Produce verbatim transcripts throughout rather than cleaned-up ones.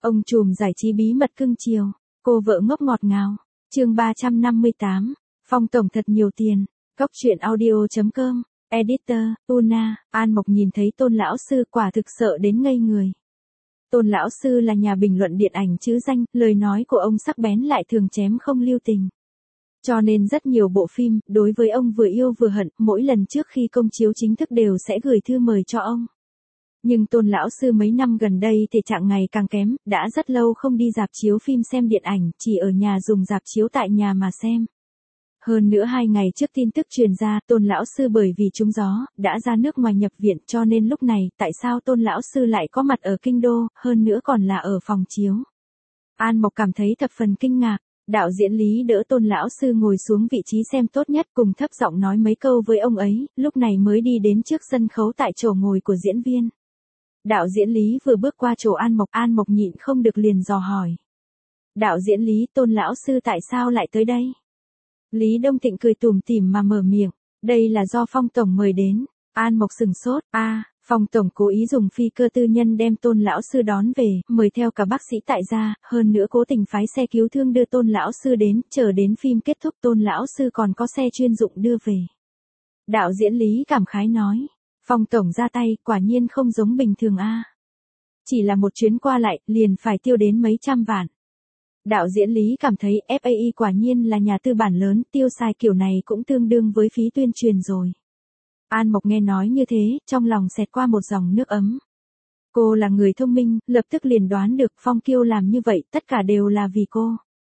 Ông trùm giải trí bí mật cưng chiều, cô vợ ngốc ngọt ngào. Chương ba trăm năm mươi tám, Phong tổng thật nhiều tiền. Cốc truyện audio chấm com, Editor, Una. An Mộc nhìn thấy Tôn lão sư quả thực sợ đến ngây người. Tôn lão sư là nhà bình luận điện ảnh chữ danh, lời nói của ông sắc bén lại thường chém không lưu tình. Cho nên rất nhiều bộ phim, đối với ông vừa yêu vừa hận, mỗi lần trước khi công chiếu chính thức đều sẽ gửi thư mời cho ông. Nhưng Tôn lão sư mấy năm gần đây thể trạng ngày càng kém, đã rất lâu không đi rạp chiếu phim xem điện ảnh, chỉ ở nhà dùng rạp chiếu tại nhà mà xem. Hơn nữa hai ngày trước tin tức truyền ra, Tôn lão sư bởi vì trúng gió, đã ra nước ngoài nhập viện, cho nên lúc này, tại sao Tôn lão sư lại có mặt ở kinh đô, hơn nữa còn là ở phòng chiếu. An Mộc cảm thấy thập phần kinh ngạc. Đạo diễn Lý đỡ Tôn lão sư ngồi xuống vị trí xem tốt nhất, cùng thấp giọng nói mấy câu với ông ấy, lúc này mới đi đến trước sân khấu tại chỗ ngồi của diễn viên. Đạo diễn Lý vừa bước qua chỗ An Mộc, An Mộc nhịn không được liền dò hỏi. Đạo diễn Lý, Tôn lão sư tại sao lại tới đây? Lý Đông Thịnh cười tủm tỉm mà mở miệng, đây là do Phong tổng mời đến. An Mộc sừng sốt, a, à, Phong tổng cố ý dùng phi cơ tư nhân đem Tôn lão sư đón về, mời theo cả bác sĩ tại gia, hơn nữa cố tình phái xe cứu thương đưa Tôn lão sư đến, chờ đến phim kết thúc Tôn lão sư còn có xe chuyên dụng đưa về. Đạo diễn Lý cảm khái nói, Phong tổng ra tay, quả nhiên không giống bình thường a. À. Chỉ là một chuyến qua lại, liền phải tiêu đến mấy trăm vạn. Đạo diễn Lý cảm thấy ép a e quả nhiên là nhà tư bản lớn, tiêu xài kiểu này cũng tương đương với phí tuyên truyền rồi. An Mộc nghe nói như thế, trong lòng xẹt qua một dòng nước ấm. Cô là người thông minh, lập tức liền đoán được Phong Kiêu làm như vậy, tất cả đều là vì cô.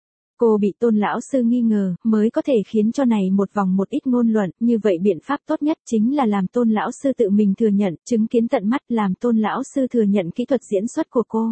Cô bị Tôn lão sư nghi ngờ, mới có thể khiến cho này một vòng một ít ngôn luận, như vậy biện pháp tốt nhất chính là làm Tôn lão sư tự mình thừa nhận, chứng kiến tận mắt, làm Tôn lão sư thừa nhận kỹ thuật diễn xuất của cô.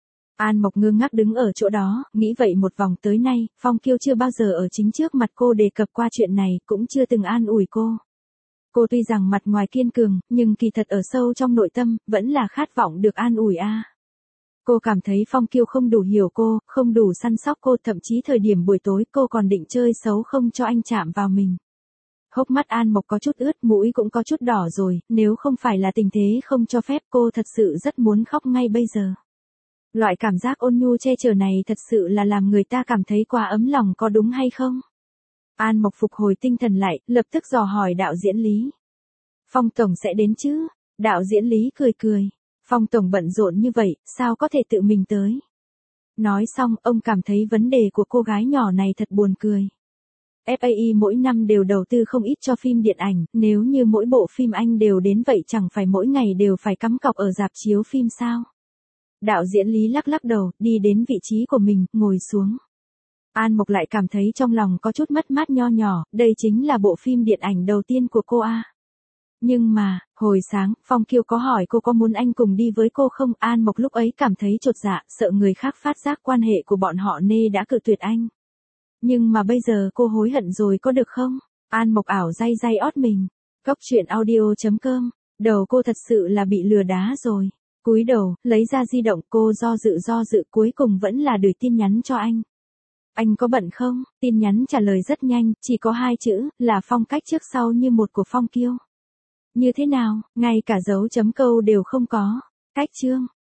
An Mộc ngơ ngác đứng ở chỗ đó, nghĩ vậy một vòng tới nay, Phong Kiêu chưa bao giờ ở chính trước mặt cô đề cập qua chuyện này, cũng chưa từng an ủi cô. Cô tuy rằng mặt ngoài kiên cường, nhưng kỳ thật ở sâu trong nội tâm, vẫn là khát vọng được an ủi a. À. Cô cảm thấy Phong Kiêu không đủ hiểu cô, không đủ săn sóc cô, thậm chí thời điểm buổi tối cô còn định chơi xấu không cho anh chạm vào mình. Hốc mắt An Mộc có chút ướt, mũi cũng có chút đỏ rồi, nếu không phải là tình thế không cho phép cô thật sự rất muốn khóc ngay bây giờ. Loại cảm giác ôn nhu che chở này thật sự là làm người ta cảm thấy quá ấm lòng, có đúng hay không? An Mộc phục hồi tinh thần lại, lập tức dò hỏi đạo diễn Lý. Phong tổng sẽ đến chứ? Đạo diễn Lý cười cười. Phong tổng bận rộn như vậy, sao có thể tự mình tới? Nói xong, ông cảm thấy vấn đề của cô gái nhỏ này thật buồn cười. ép a e mỗi năm đều đầu tư không ít cho phim điện ảnh, nếu như mỗi bộ phim Anh đều đến vậy chẳng phải mỗi ngày đều phải cắm cọc ở rạp chiếu phim sao? Đạo diễn Lý lắc lắc đầu, đi đến vị trí của mình, ngồi xuống. An Mộc lại cảm thấy trong lòng có chút mất mát nho nhỏ, đây chính là bộ phim điện ảnh đầu tiên của cô a. À. Nhưng mà, hồi sáng, Phong Kiêu có hỏi cô có muốn anh cùng đi với cô không? An Mộc lúc ấy cảm thấy chột dạ, sợ người khác phát giác quan hệ của bọn họ nên đã cự tuyệt anh. Nhưng mà bây giờ cô hối hận rồi có được không? An Mộc ảo day day ót mình. Cốc truyện audio chấm com, đầu cô thật sự là bị lừa đá rồi. Cúi đầu, lấy ra di động, cô do dự do dự cuối cùng vẫn là gửi tin nhắn cho anh. Anh có bận không? Tin nhắn trả lời rất nhanh, chỉ có hai chữ, là phong cách trước sau như một của Phong Kiêu. Như thế nào, ngay cả dấu chấm câu đều không có. Cách chương.